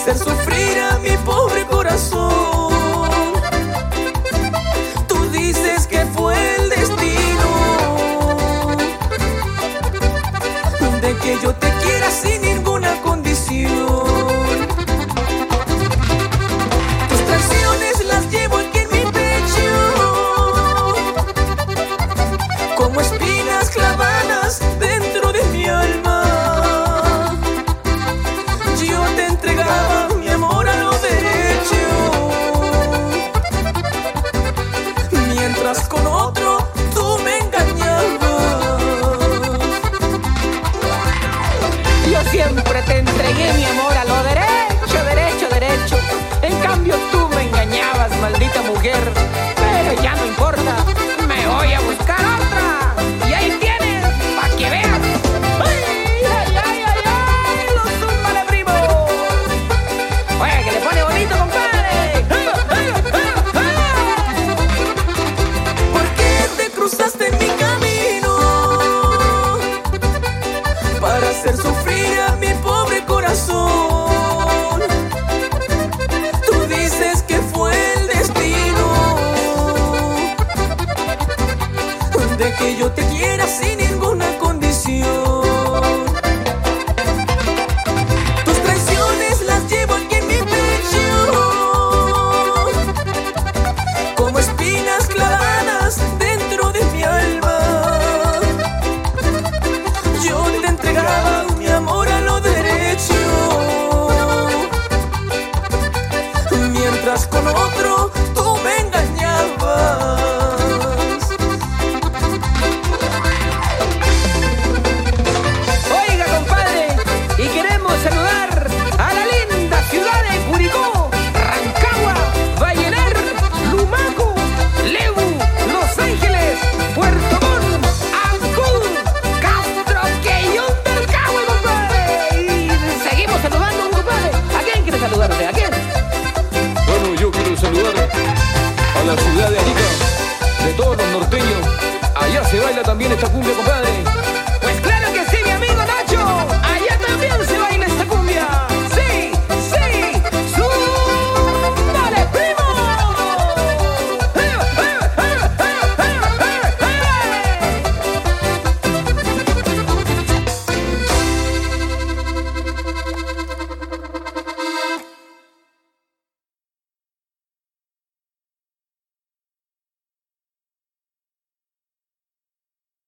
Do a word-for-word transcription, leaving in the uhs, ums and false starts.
hacer sufrir a mi pobre corazón. Tú dices que fue el destino de que yo te quiera sin ninguna condición. Tus traiciones las llevo aquí en mi pecho, como espinas clavadas dentro de mi alma. Yo te entregaba mi amor a lo derecho, mientras con otro tú me engañabas. Yo siempre te entregué mi amor a lo derecho, derecho, derecho. En cambio tú me engañabas, maldita mujer. Pero ya no importa, me voy a buscar otra. Y ahí tienes, pa' que veas. ¡Ay, ay, ay, ay, ay! ¡Los zúmbale, primo! Oye, que le pone bonito, compadre. ¿Por qué te cruzaste en mi camino para hacer sufrir a mi pobre corazón? Tú dices que fue el destino de que yo te quiera sin ninguna condición. Tus traiciones las llevo aquí en mi pecho, como espinas clavadas dentro de mi alma. Yo te entregaba mi amor a lo derecho, mientras con otro